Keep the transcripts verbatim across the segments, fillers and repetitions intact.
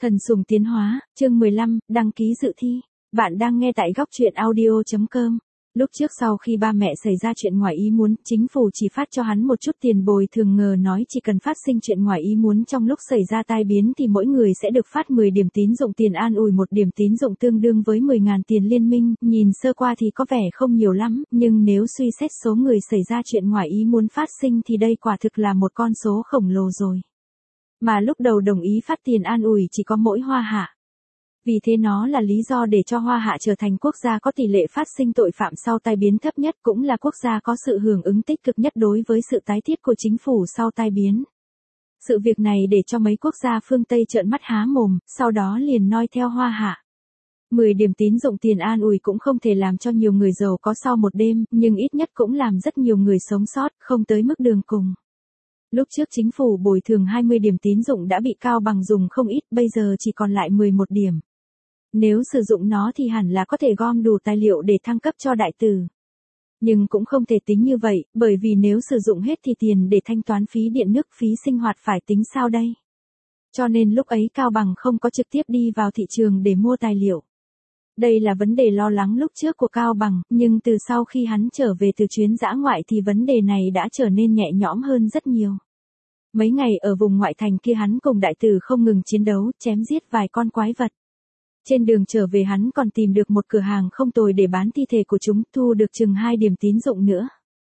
Thần sùng tiến hóa, chương mười lăm, đăng ký dự thi. Bạn đang nghe tại góc truyện audio chấm com. Lúc trước sau khi ba mẹ xảy ra chuyện ngoài ý muốn, chính phủ chỉ phát cho hắn một chút tiền bồi thường, ngờ nói chỉ cần phát sinh chuyện ngoài ý muốn trong lúc xảy ra tai biến thì mỗi người sẽ được phát mười điểm tín dụng tiền an ủi, một điểm tín dụng tương đương với mười nghìn tiền liên minh. Nhìn sơ qua thì có vẻ không nhiều lắm, nhưng nếu suy xét số người xảy ra chuyện ngoài ý muốn phát sinh thì đây quả thực là một con số khổng lồ rồi. Mà lúc đầu đồng ý phát tiền an ủi chỉ có mỗi Hoa Hạ. Vì thế nó là lý do để cho Hoa Hạ trở thành quốc gia có tỷ lệ phát sinh tội phạm sau tai biến thấp nhất, cũng là quốc gia có sự hưởng ứng tích cực nhất đối với sự tái thiết của chính phủ sau tai biến. Sự việc này để cho mấy quốc gia phương Tây trợn mắt há mồm, sau đó liền noi theo Hoa Hạ. mười điểm tín dụng tiền an ủi cũng không thể làm cho nhiều người giàu có sau một đêm, nhưng ít nhất cũng làm rất nhiều người sống sót, không tới mức đường cùng. Lúc trước chính phủ bồi thường hai mươi điểm tín dụng đã bị Cao Bằng dùng không ít, bây giờ chỉ còn lại mười một điểm. Nếu sử dụng nó thì hẳn là có thể gom đủ tài liệu để thăng cấp cho đại tử. Nhưng cũng không thể tính như vậy, bởi vì nếu sử dụng hết thì tiền để thanh toán phí điện nước, phí sinh hoạt phải tính sao đây? Cho nên lúc ấy Cao Bằng không có trực tiếp đi vào thị trường để mua tài liệu. Đây là vấn đề lo lắng lúc trước của Cao Bằng, nhưng từ sau khi hắn trở về từ chuyến dã ngoại thì vấn đề này đã trở nên nhẹ nhõm hơn rất nhiều. Mấy ngày ở vùng ngoại thành kia hắn cùng đại tử không ngừng chiến đấu, chém giết vài con quái vật. Trên đường trở về hắn còn tìm được một cửa hàng không tồi để bán thi thể của chúng, thu được chừng hai điểm tín dụng nữa.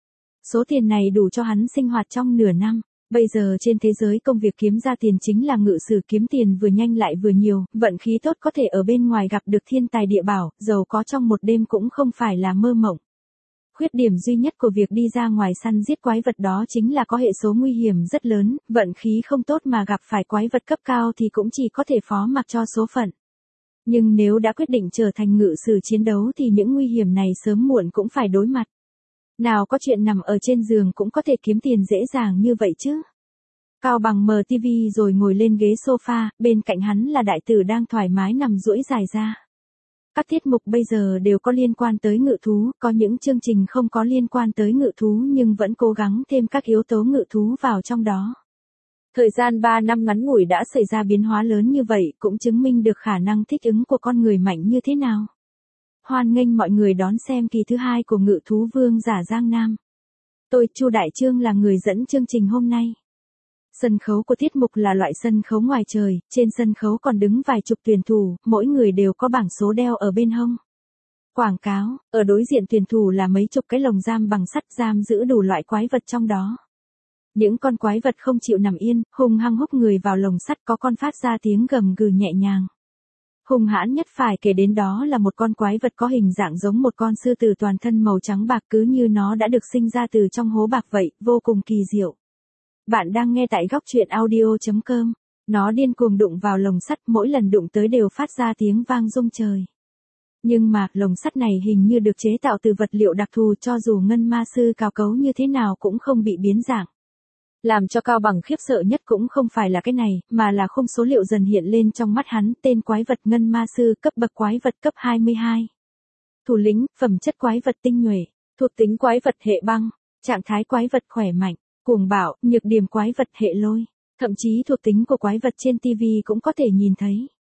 Số tiền này đủ cho hắn sinh hoạt trong nửa năm. Bây giờ trên thế giới công việc kiếm ra tiền chính là ngự sử, kiếm tiền vừa nhanh lại vừa nhiều, vận khí tốt có thể ở bên ngoài gặp được thiên tài địa bảo, giàu có trong một đêm cũng không phải là mơ mộng. Khuyết điểm duy nhất của việc đi ra ngoài săn giết quái vật đó chính là có hệ số nguy hiểm rất lớn, vận khí không tốt mà gặp phải quái vật cấp cao thì cũng chỉ có thể phó mặc cho số phận. Nhưng nếu đã quyết định trở thành ngự sử chiến đấu thì những nguy hiểm này sớm muộn cũng phải đối mặt. Nào có chuyện nằm ở trên giường cũng có thể kiếm tiền dễ dàng như vậy chứ. Cao Bằng mở tivi rồi ngồi lên ghế sofa, bên cạnh hắn là đại tử đang thoải mái nằm duỗi dài ra. Các tiết mục bây giờ đều có liên quan tới ngự thú, có những chương trình không có liên quan tới ngự thú nhưng vẫn cố gắng thêm các yếu tố ngự thú vào trong đó. Thời gian ba năm ngắn ngủi đã xảy ra biến hóa lớn như vậy, cũng chứng minh được khả năng thích ứng của con người mạnh như thế nào. Hoan nghênh mọi người đón xem kỳ thứ hai của Ngự thú Vương giả Giang Nam. Tôi, Chu Đại Trương là người dẫn chương trình hôm nay. Sân khấu của tiết mục là loại sân khấu ngoài trời, trên sân khấu còn đứng vài chục tuyển thủ, mỗi người đều có bảng số đeo ở bên hông. Quảng cáo, ở đối diện tuyển thủ là mấy chục cái lồng giam bằng sắt giam giữ đủ loại quái vật trong đó. Những con quái vật không chịu nằm yên, hung hăng húc người vào lồng sắt, có con phát ra tiếng gầm gừ nhẹ nhàng. Hung hãn nhất phải kể đến đó là một con quái vật có hình dạng giống một con sư tử, toàn thân màu trắng bạc, cứ như nó đã được sinh ra từ trong hố bạc vậy, vô cùng kỳ diệu. Bạn đang nghe tại góc truyện audio chấm com. Nó điên cuồng đụng vào lồng sắt, mỗi lần đụng tới đều phát ra tiếng vang rung trời. Nhưng mà, lồng sắt này hình như được chế tạo từ vật liệu đặc thù, cho dù ngân ma sư cào cấu như thế nào cũng không bị biến dạng. Làm cho Cao Bằng khiếp sợ nhất cũng không phải là cái này, mà là khung số liệu dần hiện lên trong mắt hắn, tên quái vật ngân ma sư, cấp bậc quái vật cấp hai mươi hai. Thủ lĩnh, phẩm chất quái vật tinh nhuệ, thuộc tính quái vật hệ băng, trạng thái quái vật khỏe mạnh, cuồng bạo, nhược điểm quái vật hệ lôi, thậm chí thuộc tính của quái vật trên tivi cũng có thể nhìn thấy.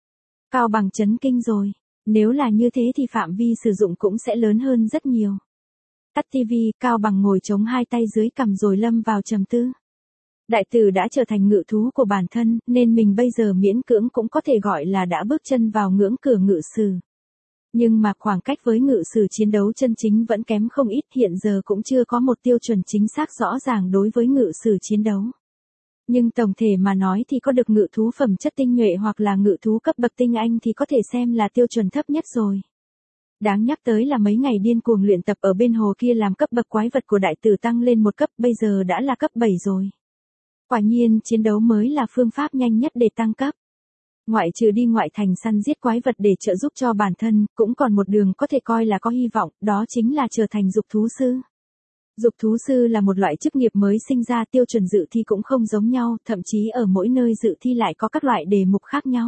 Cao Bằng chấn kinh rồi, nếu là như thế thì phạm vi sử dụng cũng sẽ lớn hơn rất nhiều. Tắt tivi, Cao Bằng ngồi chống hai tay dưới cằm rồi lâm vào trầm tư. Đại tử đã trở thành ngự thú của bản thân, nên mình bây giờ miễn cưỡng cũng có thể gọi là đã bước chân vào ngưỡng cửa ngự sử. Nhưng mà khoảng cách với ngự sử chiến đấu chân chính vẫn kém không ít, hiện giờ cũng chưa có một tiêu chuẩn chính xác rõ ràng đối với ngự sử chiến đấu. Nhưng tổng thể mà nói thì có được ngự thú phẩm chất tinh nhuệ hoặc là ngự thú cấp bậc tinh anh thì có thể xem là tiêu chuẩn thấp nhất rồi. Đáng nhắc tới là mấy ngày điên cuồng luyện tập ở bên hồ kia làm cấp bậc quái vật của đại tử tăng lên một cấp, bây giờ đã là cấp bảy rồi. Quả nhiên, chiến đấu mới là phương pháp nhanh nhất để tăng cấp. Ngoại trừ đi ngoại thành săn giết quái vật để trợ giúp cho bản thân, cũng còn một đường có thể coi là có hy vọng, đó chính là trở thành dục thú sư. Dục thú sư là một loại chức nghiệp mới sinh ra, tiêu chuẩn dự thi cũng không giống nhau, thậm chí ở mỗi nơi dự thi lại có các loại đề mục khác nhau.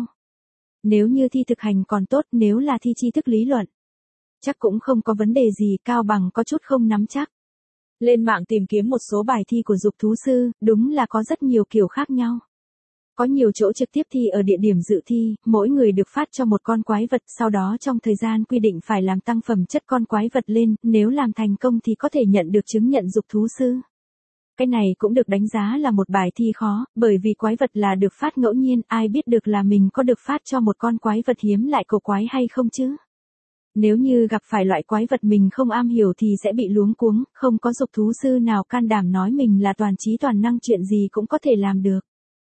Nếu như thi thực hành còn tốt, nếu là thi tri thức lý luận, chắc cũng không có vấn đề gì, Cao Bằng có chút không nắm chắc. Lên mạng tìm kiếm một số bài thi của dục thú sư, đúng là có rất nhiều kiểu khác nhau. Có nhiều chỗ trực tiếp thi ở địa điểm dự thi, mỗi người được phát cho một con quái vật, sau đó trong thời gian quy định phải làm tăng phẩm chất con quái vật lên, nếu làm thành công thì có thể nhận được chứng nhận dục thú sư. Cái này cũng được đánh giá là một bài thi khó, bởi vì quái vật là được phát ngẫu nhiên, ai biết được là mình có được phát cho một con quái vật hiếm lại cổ quái hay không chứ? Nếu như gặp phải loại quái vật mình không am hiểu thì sẽ bị luống cuống, không có dục thú sư nào can đảm nói mình là toàn trí toàn năng, chuyện gì cũng có thể làm được.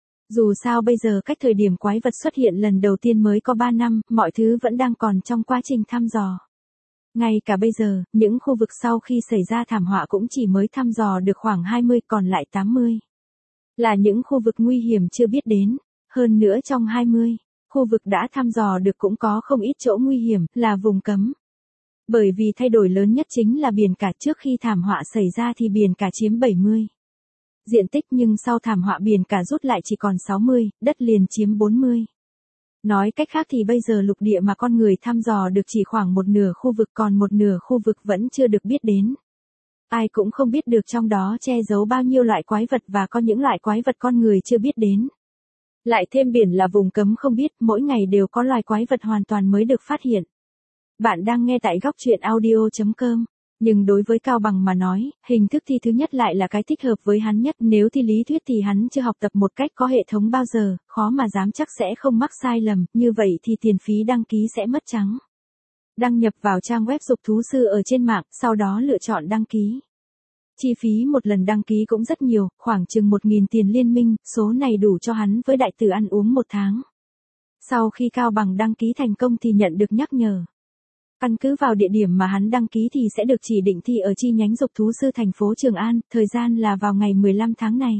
Dù sao bây giờ cách thời điểm quái vật xuất hiện lần đầu tiên mới có ba năm, mọi thứ vẫn đang còn trong quá trình thăm dò. Ngay cả bây giờ, những khu vực sau khi xảy ra thảm họa cũng chỉ mới thăm dò được khoảng hai mươi, còn lại tám mươi. Là những khu vực nguy hiểm chưa biết đến. Hơn nữa trong hai mươi, khu vực đã thăm dò được cũng có không ít chỗ nguy hiểm, là vùng cấm. Bởi vì thay đổi lớn nhất chính là biển cả, trước khi thảm họa xảy ra thì biển cả chiếm bảy mươi diện tích, nhưng sau thảm họa biển cả rút lại chỉ còn sáu mươi, đất liền chiếm bốn mươi. Nói cách khác thì bây giờ lục địa mà con người thăm dò được chỉ khoảng một nửa khu vực, còn một nửa khu vực vẫn chưa được biết đến. Ai cũng không biết được trong đó che giấu bao nhiêu loại quái vật và có những loại quái vật con người chưa biết đến. Lại thêm biển là vùng cấm không biết, mỗi ngày đều có loài quái vật hoàn toàn mới được phát hiện. Bạn đang nghe tại góc truyện audio chấm com. Nhưng đối với Cao Bằng mà nói, hình thức thi thứ nhất lại là cái thích hợp với hắn nhất, nếu thi lý thuyết thì hắn chưa học tập một cách có hệ thống bao giờ, khó mà dám chắc sẽ không mắc sai lầm, như vậy thì tiền phí đăng ký sẽ mất trắng. Đăng nhập vào trang web dục thú sư ở trên mạng, sau đó lựa chọn đăng ký. Chi phí một lần đăng ký cũng rất nhiều, khoảng chừng một nghìn tiền liên minh, số này đủ cho hắn với đại tử ăn uống một tháng. Sau khi Cao Bằng đăng ký thành công thì nhận được nhắc nhở. Căn cứ vào địa điểm mà hắn đăng ký thì sẽ được chỉ định thi ở chi nhánh dục thú sư thành phố Trường An, thời gian là vào ngày mười lăm tháng này.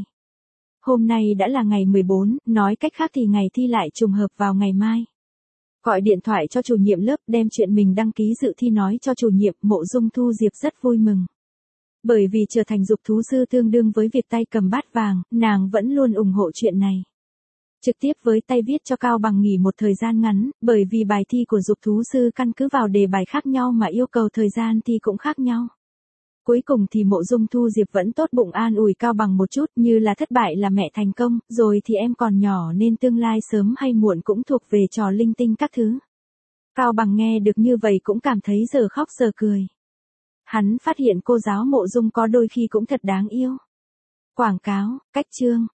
Hôm nay đã là ngày mười bốn, nói cách khác thì ngày thi lại trùng hợp vào ngày mai. Gọi điện thoại cho chủ nhiệm lớp, đem chuyện mình đăng ký dự thi nói cho chủ nhiệm. Mộ Dung Thu Diệp rất vui mừng. Bởi vì trở thành dục thú sư tương đương với việc tay cầm bát vàng, nàng vẫn luôn ủng hộ chuyện này. Trực tiếp với tay viết cho Cao Bằng nghỉ một thời gian ngắn, bởi vì bài thi của dục thú sư căn cứ vào đề bài khác nhau mà yêu cầu thời gian thi cũng khác nhau. Cuối cùng thì Mộ Dung Thu Diệp vẫn tốt bụng an ủi Cao Bằng một chút, như là thất bại là mẹ thành công, rồi thì em còn nhỏ nên tương lai sớm hay muộn cũng thuộc về trò linh tinh các thứ. Cao Bằng nghe được như vậy cũng cảm thấy giờ khóc giờ cười. Hắn phát hiện cô giáo Mộ Dung có đôi khi cũng thật đáng yêu. Quảng cáo, cách chương.